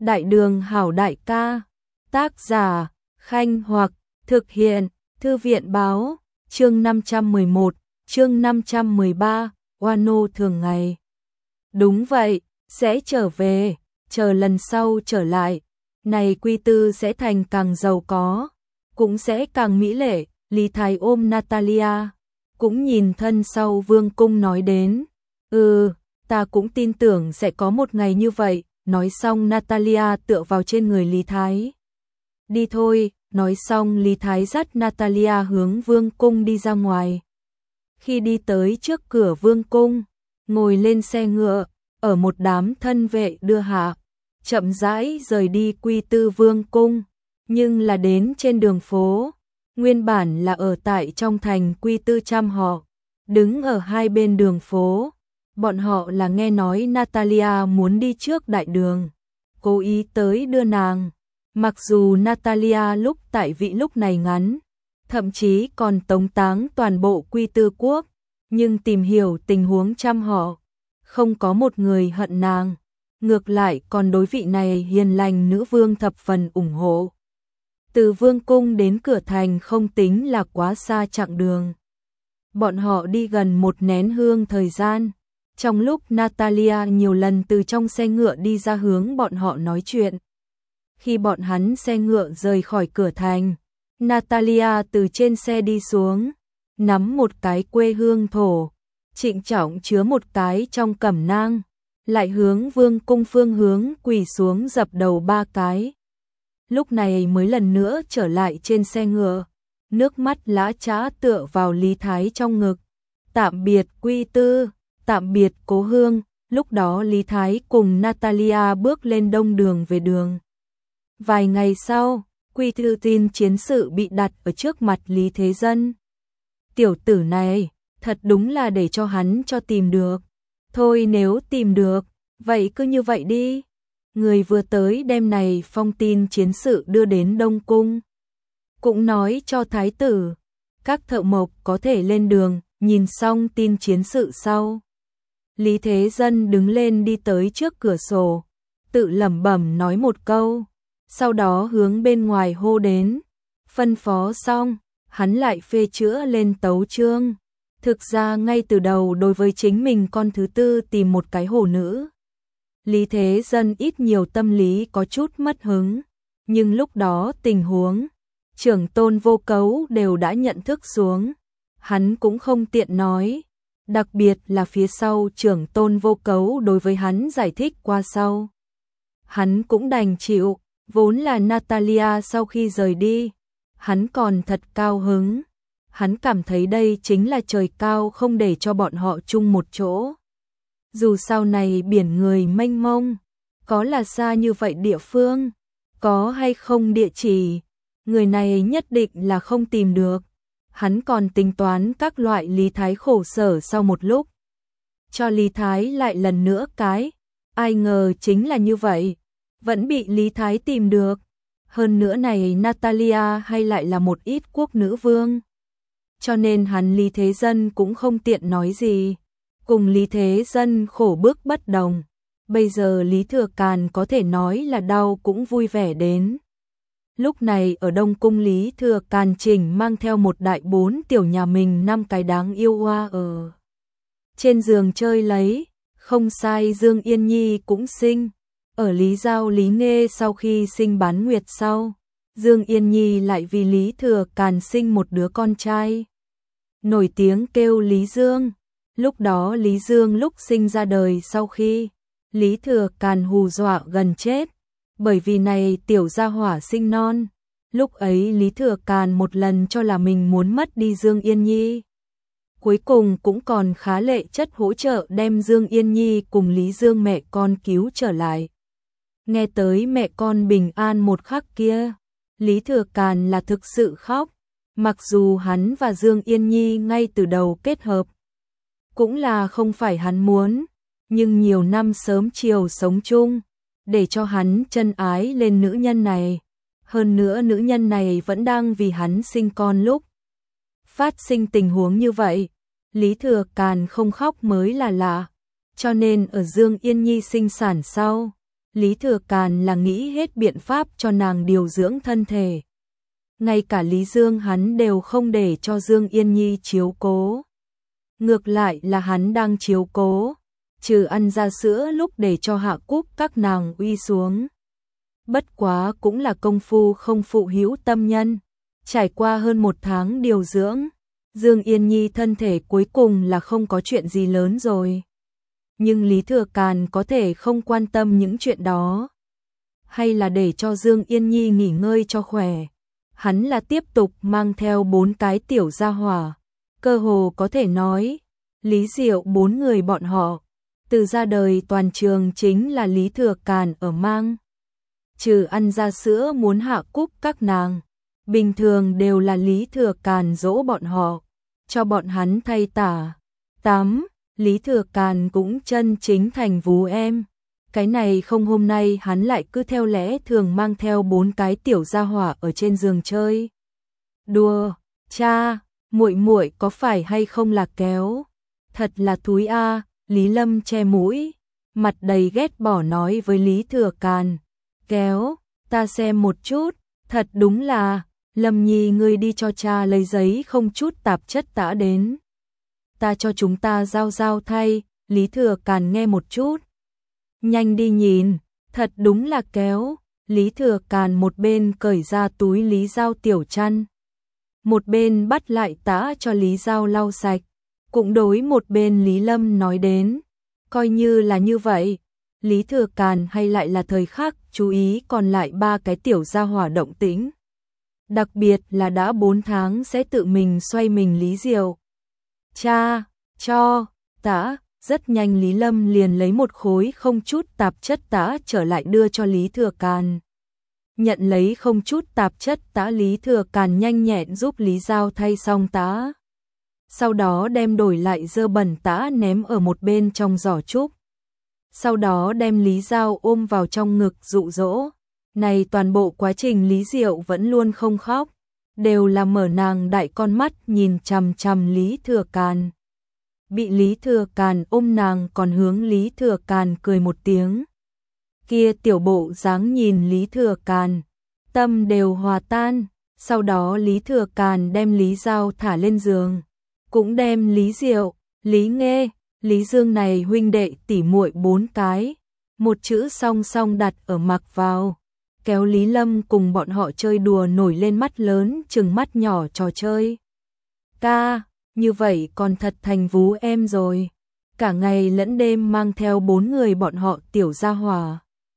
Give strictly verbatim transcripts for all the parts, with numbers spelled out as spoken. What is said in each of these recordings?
Đại đường hảo đại ca, tác giả, Khanh Hoặc, thực hiện, Thư viện báo, chương năm trăm mười một, chương năm trăm mười ba, Wano thường ngày. Đúng vậy, sẽ trở về, chờ lần sau trở lại, này Quy Tư sẽ thành càng giàu có, cũng sẽ càng mỹ lệ. Lý Thái ôm Natalia, cũng nhìn thân sau vương cung nói đến, ừ, ta cũng tin tưởng sẽ có một ngày như vậy. Nói xong Natalia tựa vào trên người Lý Thái. Đi thôi, nói xong Lý Thái dắt Natalia hướng vương cung đi ra ngoài. Khi đi tới trước cửa vương cung, ngồi lên xe ngựa, ở một đám thân vệ đưa hạ, chậm rãi rời đi Quy Tư vương cung, nhưng là đến trên đường phố, nguyên bản là ở tại trong thành Quy Tư trăm họ, đứng ở hai bên đường phố. Bọn họ là nghe nói Natalia muốn đi trước đại đường, cố ý tới đưa nàng. Mặc dù Natalia lúc tại vị lúc này ngắn, thậm chí còn tống táng toàn bộ Quy Tư quốc, nhưng tìm hiểu tình huống trăm họ, không có một người hận nàng, ngược lại còn đối vị này hiền lành nữ vương thập phần ủng hộ. Từ vương cung đến cửa thành không tính là quá xa chặng đường. Bọn họ đi gần một nén hương thời gian. Trong lúc Natalia nhiều lần từ trong xe ngựa đi ra hướng bọn họ nói chuyện. Khi bọn hắn xe ngựa rời khỏi cửa thành, Natalia từ trên xe đi xuống, nắm một cái quê hương thổ, trịnh trọng chứa một cái trong cẩm nang, lại hướng vương cung phương hướng quỳ xuống dập đầu ba cái. Lúc này mới lần nữa trở lại trên xe ngựa, nước mắt lã chã tựa vào Lý Thái trong ngực. Tạm biệt Quy Tư, tạm biệt cố hương. Lúc đó Lý Thái cùng Natalia bước lên đông đường về đường. Vài ngày sau, Quy Tư tin chiến sự bị đặt ở trước mặt Lý Thế Dân. Tiểu tử này, thật đúng là để cho hắn cho tìm được. Thôi nếu tìm được, vậy cứ như vậy đi. Người vừa tới đêm này phong tin chiến sự đưa đến Đông Cung. Cũng nói cho Thái tử, các thợ mộc có thể lên đường, nhìn xong tin chiến sự sau. Lý Thế Dân đứng lên đi tới trước cửa sổ, tự lẩm bẩm nói một câu, sau đó hướng bên ngoài hô đến. Phân phó xong, hắn lại phê chữa lên tấu chương. Thực ra ngay từ đầu đối với chính mình con thứ tư tìm một cái hổ nữ, Lý Thế Dân ít nhiều tâm lý có chút mất hứng, nhưng lúc đó tình huống, trưởng tôn Vô Cấu đều đã nhận thức xuống, hắn cũng không tiện nói, đặc biệt là phía sau trưởng tôn Vô Cấu đối với hắn giải thích qua sau. Hắn cũng đành chịu, vốn là Natalia sau khi rời đi, hắn còn thật cao hứng, hắn cảm thấy đây chính là trời cao không để cho bọn họ chung một chỗ. Dù sau này biển người mênh mông, có là xa như vậy địa phương, có hay không địa chỉ, người này nhất định là không tìm được. Hắn còn tính toán các loại Lý Thái khổ sở sau một lúc. Cho Lý Thái lại lần nữa cái, ai ngờ chính là như vậy, vẫn bị Lý Thái tìm được. Hơn nữa này Natalia hay lại là một ít quốc nữ vương. Cho nên hắn Lý Thế Dân cũng không tiện nói gì. Cùng Lý Thế Dân khổ bước bất đồng, bây giờ Lý Thừa Càn có thể nói là đau cũng vui vẻ đến. Lúc này ở Đông Cung Lý Thừa Càn chỉnh mang theo một đại bốn tiểu nhà mình năm cái đáng yêu hoa ở trên giường chơi lấy, không sai Dương Yên Nhi cũng sinh. Ở Lý Giao Lý Nghê sau khi sinh bán nguyệt sau, Dương Yên Nhi lại vì Lý Thừa Càn sinh một đứa con trai, nổi tiếng kêu Lý Dương. Lúc đó Lý Dương lúc sinh ra đời sau khi Lý Thừa Càn hù dọa gần chết, bởi vì này tiểu gia hỏa sinh non. Lúc ấy Lý Thừa Càn một lần cho là mình muốn mất đi Dương Yên Nhi. Cuối cùng cũng còn khá lệ chất hỗ trợ đem Dương Yên Nhi cùng Lý Dương mẹ con cứu trở lại. Nghe tới mẹ con bình an một khắc kia, Lý Thừa Càn là thực sự khóc, mặc dù hắn và Dương Yên Nhi ngay từ đầu kết hợp, cũng là không phải hắn muốn, nhưng nhiều năm sớm chiều sống chung, để cho hắn chân ái lên nữ nhân này. Hơn nữa nữ nhân này vẫn đang vì hắn sinh con lúc phát sinh tình huống như vậy, Lý Thừa Càn không khóc mới là lạ. Cho nên ở Dương Yên Nhi sinh sản sau, Lý Thừa Càn là nghĩ hết biện pháp cho nàng điều dưỡng thân thể. Ngay cả Lý Dương hắn đều không để cho Dương Yên Nhi chiếu cố. Ngược lại là hắn đang chiếu cố, trừ ăn ra sữa lúc để cho Hạ Cúc các nàng uy xuống. Bất quá cũng là công phu không phụ hữu tâm nhân. Trải qua hơn một tháng điều dưỡng, Dương Yên Nhi thân thể cuối cùng là không có chuyện gì lớn rồi. Nhưng Lý Thừa Càn có thể không quan tâm những chuyện đó. Hay là để cho Dương Yên Nhi nghỉ ngơi cho khỏe. Hắn là tiếp tục mang theo bốn cái tiểu gia hỏa. Cơ hồ có thể nói, Lý Diệu bốn người bọn họ. Từ ra đời toàn trường chính là Lý Thừa Càn ở mang. Trừ ăn ra sữa muốn Hạ Cúc các nàng. Bình thường đều là Lý Thừa Càn dỗ bọn họ. Cho bọn hắn thay tả. Tắm. Lý Thừa Càn cũng chân chính thành vú em. Cái này không hôm nay hắn lại cứ theo lẽ thường mang theo bốn cái tiểu gia hỏa ở trên giường chơi. Đùa, cha, muội muội có phải hay không là kéo? Thật là thúi a, Lý Lâm che mũi, mặt đầy ghét bỏ nói với Lý Thừa Càn. Kéo, ta xem một chút, thật đúng là, Lâm Nhi ngươi đi cho cha lấy giấy không chút tạp chất tã đến. Ta cho chúng ta giao giao thay, Lý Thừa Càn nghe một chút. Nhanh đi nhìn, thật đúng là kéo, Lý Thừa Càn một bên cởi ra túi Lý Giao tiểu chăn. Một bên bắt lại tã cho Lý Giao lau sạch, cũng đối một bên Lý Lâm nói đến. Coi như là như vậy, Lý Thừa Càn hay lại là thời khắc chú ý còn lại ba cái tiểu gia hỏa động tĩnh. Đặc biệt là đã bốn tháng sẽ tự mình xoay mình Lý Diệu. Cha, cho, tã, rất nhanh Lý Lâm liền lấy một khối không chút tạp chất tã trở lại đưa cho Lý Thừa Càn. Nhận lấy không chút tạp chất tã Lý Thừa Càn nhanh nhẹn giúp Lý Giao thay xong tã. Sau đó đem đổi lại dơ bẩn tã ném ở một bên trong giỏ trúc. Sau đó đem Lý Giao ôm vào trong ngực dụ dỗ. Này toàn bộ quá trình Lý Diệu vẫn luôn không khóc. Đều là mở nàng đại con mắt nhìn chằm chằm Lý Thừa Càn. Bị Lý Thừa Càn ôm nàng còn hướng Lý Thừa Càn cười một tiếng. Kia tiểu bộ dáng nhìn Lý Thừa Càn, tâm đều hòa tan. Sau đó Lý Thừa Càn đem Lý Giao thả lên giường, cũng đem Lý Diệu, Lý Nghê, Lý Dương này huynh đệ tỉ muội bốn cái, một chữ song song đặt ở mặc vào. Kéo Lý Lâm cùng bọn họ chơi đùa nổi lên mắt lớn chừng mắt nhỏ trò chơi. Ca, như vậy còn thật thành vú em rồi. Cả ngày lẫn đêm mang theo bốn người bọn họ tiểu gia hỏa.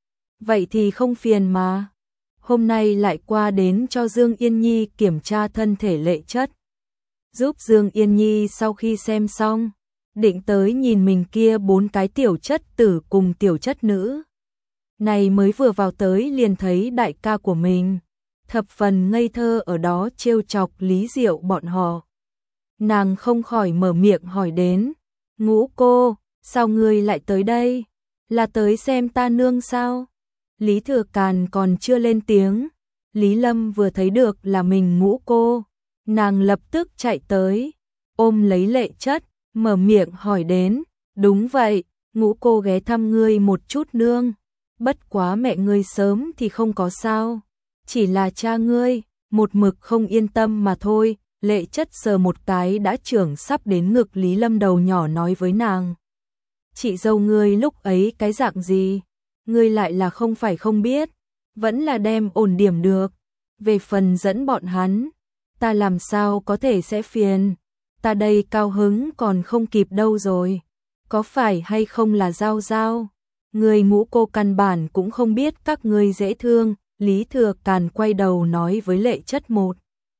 Vậy thì không phiền mà. Hôm nay lại qua đến cho Dương Yên Nhi kiểm tra thân thể lệ chất. Giúp Dương Yên Nhi sau khi xem xong, định tới nhìn mình kia bốn cái tiểu chất tử cùng tiểu chất nữ. Này mới vừa vào tới liền thấy đại ca của mình, thập phần ngây thơ ở đó trêu chọc Lý Diệu bọn họ. Nàng không khỏi mở miệng hỏi đến, Ngũ cô, sao ngươi lại tới đây? Là tới xem ta nương sao? Lý Thừa Càn còn chưa lên tiếng, Lý Lâm vừa thấy được là mình Ngũ cô, nàng lập tức chạy tới, ôm lấy lệ chất, mở miệng hỏi đến, đúng vậy, Ngũ cô ghé thăm ngươi một chút nương. Bất quá mẹ ngươi sớm thì không có sao, chỉ là cha ngươi, một mực không yên tâm mà thôi. Lệ chất sờ một cái đã trưởng sắp đến ngực Lý Lâm đầu nhỏ nói với nàng. Chị dâu ngươi lúc ấy cái dạng gì, ngươi lại là không phải không biết, vẫn là đem ổn điểm được. Về phần dẫn bọn hắn, ta làm sao có thể sẽ phiền, ta đây cao hứng còn không kịp đâu rồi. Có phải hay không là Giao Giao? Người Ngũ cô căn bản cũng không biết các ngươi dễ thương. Lý Thừa Càn quay đầu nói với lệ chất một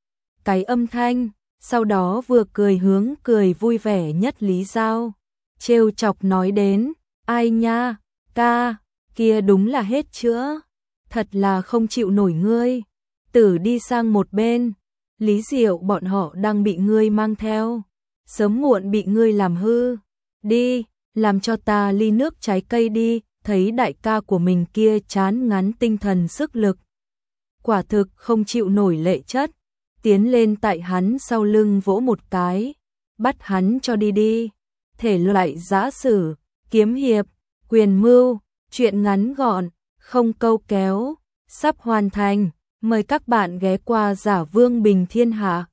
cái âm thanh, sau đó vừa cười hướng cười vui vẻ nhất Lý Giao, trêu chọc nói đến, ai nha, ca, kia đúng là hết chữa, thật là không chịu nổi ngươi, tử đi sang một bên, Lý Diệu bọn họ đang bị ngươi mang theo, sớm muộn bị ngươi làm hư, đi, làm cho ta ly nước trái cây đi. Thấy đại ca của mình kia chán ngán tinh thần sức lực, quả thực không chịu nổi lệ chất, tiến lên tại hắn sau lưng vỗ một cái, bắt hắn cho đi đi. Thể loại giã sử, kiếm hiệp, quyền mưu, chuyện ngắn gọn, không câu kéo, sắp hoàn thành. Mời các bạn ghé qua Giả Vương Bình Thiên Hạ.